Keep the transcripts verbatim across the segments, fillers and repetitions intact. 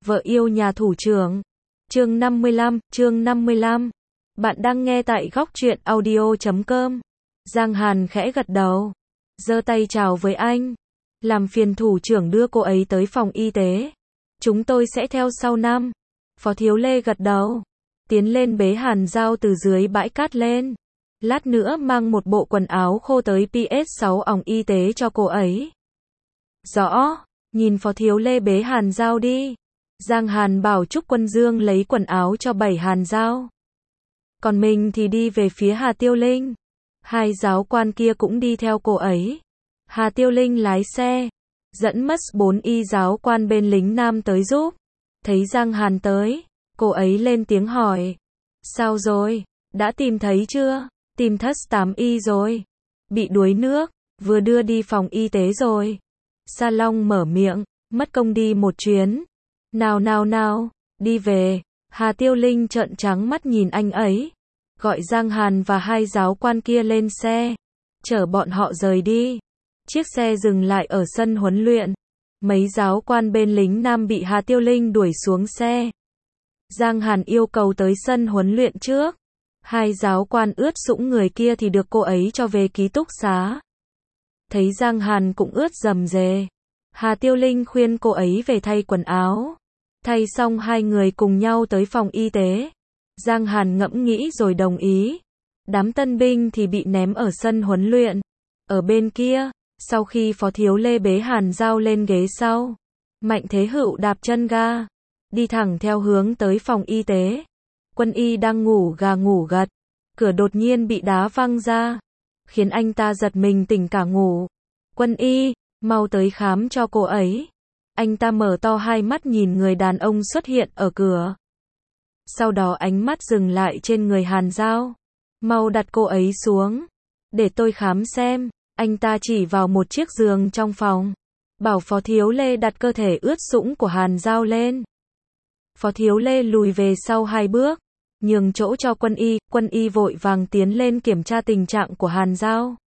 Vợ yêu nhà thủ trưởng. Chương năm mươi lăm, chương năm mươi lăm. Bạn đang nghe tại góc truyện audio chấm com. Giang Hàn khẽ gật đầu, giơ tay chào với anh. Làm phiền thủ trưởng đưa cô ấy tới phòng y tế. Chúng tôi sẽ theo sau năm. Phó Thiếu Lê gật đầu, tiến lên bế Hàn Giao từ dưới bãi cát lên. Lát nữa mang một bộ quần áo khô tới pê ét sáu òng y tế cho cô ấy. Rõ, nhìn Phó Thiếu Lê bế Hàn Giao đi. Giang Hàn bảo Trúc Quân Dương lấy quần áo cho bảy Hàn Giao. Còn mình thì đi về phía Hà Tiêu Linh. Hai giáo quan kia cũng đi theo cô ấy. Hà Tiêu Linh lái xe, dẫn mất bốn y giáo quan bên lính nam tới giúp. Thấy Giang Hàn tới, cô ấy lên tiếng hỏi. Sao rồi, đã tìm thấy chưa? Tìm thất tám y rồi. Bị đuối nước, vừa đưa đi phòng y tế rồi. Sa Long mở miệng, mất công đi một chuyến. Nào nào nào, đi về. Hà Tiêu Linh trợn trắng mắt nhìn anh ấy. Gọi Giang Hàn và hai giáo quan kia lên xe, chở bọn họ rời đi. Chiếc xe dừng lại ở sân huấn luyện. Mấy giáo quan bên lính nam bị Hà Tiêu Linh đuổi xuống xe. Giang Hàn yêu cầu tới sân huấn luyện trước. Hai giáo quan ướt sũng người kia thì được cô ấy cho về ký túc xá. Thấy Giang Hàn cũng ướt rầm rề, Hà Tiêu Linh khuyên cô ấy về thay quần áo. Thay xong hai người cùng nhau tới phòng y tế. Giang Hàn ngẫm nghĩ rồi đồng ý. Đám tân binh thì bị ném ở sân huấn luyện. Ở bên kia, sau khi Phó Thiếu Lê bế Hàn Giao lên ghế sau, Mạnh Thế Hựu đạp chân ga, đi thẳng theo hướng tới phòng y tế. Quân y đang ngủ gà ngủ gật, cửa đột nhiên bị đá văng ra, khiến anh ta giật mình tỉnh cả ngủ. Quân y, mau tới khám cho cô ấy. Anh ta mở to hai mắt nhìn người đàn ông xuất hiện ở cửa. Sau đó ánh mắt dừng lại trên người Hàn Giao. Mau đặt cô ấy xuống, để tôi khám xem. Anh ta chỉ vào một chiếc giường trong phòng, bảo Phó Thiếu Lê đặt cơ thể ướt sũng của Hàn Giao lên. Phó Thiếu Lê lùi về sau hai bước, nhường chỗ cho quân y. Quân y vội vàng tiến lên kiểm tra tình trạng của Hàn Giao.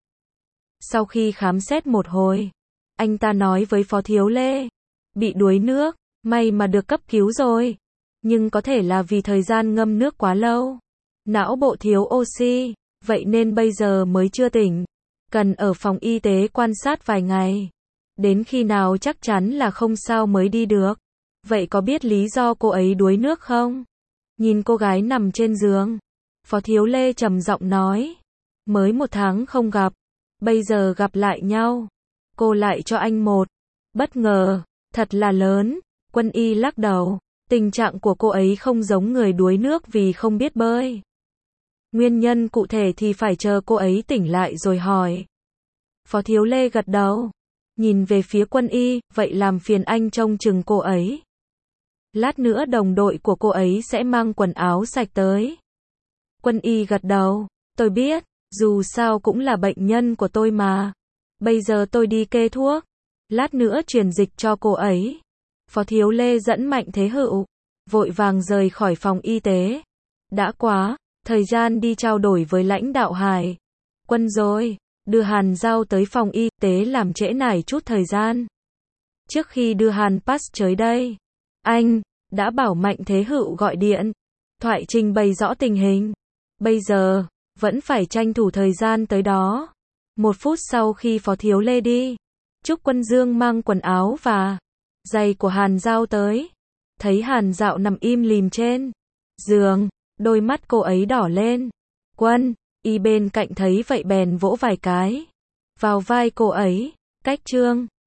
Sau khi khám xét một hồi, anh ta nói với Phó Thiếu Lê, bị đuối nước, may mà được cấp cứu rồi, nhưng có thể là vì thời gian ngâm nước quá lâu, não bộ thiếu oxy, vậy nên bây giờ mới chưa tỉnh, cần ở phòng y tế quan sát vài ngày, đến khi nào chắc chắn là không sao mới đi được. Vậy có biết lý do cô ấy đuối nước không? Nhìn cô gái nằm trên giường, Phó Thiếu Lê trầm giọng nói, mới một tháng không gặp, bây giờ gặp lại nhau, cô lại cho anh một bất ngờ, thật là lớn. Quân y lắc đầu, tình trạng của cô ấy không giống người đuối nước vì không biết bơi. Nguyên nhân cụ thể thì phải chờ cô ấy tỉnh lại rồi hỏi. Phó Thiếu Lê gật đầu, nhìn về phía quân y, vậy làm phiền anh trông chừng cô ấy. Lát nữa đồng đội của cô ấy sẽ mang quần áo sạch tới. Quân y gật đầu, tôi biết, dù sao cũng là bệnh nhân của tôi mà. Bây giờ tôi đi kê thuốc, lát nữa truyền dịch cho cô ấy. Phó Thiếu Lê dẫn Mạnh Thế Hựu, vội vàng rời khỏi phòng y tế. Đã quá, thời gian đi trao đổi với lãnh đạo Hải Quân rồi, đưa Hàn Giao tới phòng y tế làm trễ nải chút thời gian. Trước khi đưa Hàn Pass tới đây, anh đã bảo Mạnh Thế Hựu gọi điện thoại trình bày rõ tình hình. Bây giờ, vẫn phải tranh thủ thời gian tới đó. Một phút sau khi Phó Thiếu Lê đi, Trúc Quân Dương mang quần áo và giày của Hàn Giao tới. Thấy Hàn Dạo nằm im lìm trên giường, đôi mắt cô ấy đỏ lên. Quân y bên cạnh thấy vậy bèn vỗ vài cái vào vai cô ấy. Cách trương